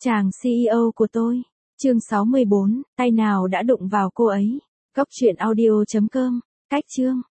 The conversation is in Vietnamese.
Chàng CEO của tôi. Chương 64, tay nào đã đụng vào cô ấy. Góc truyện audio.com. Cách chương.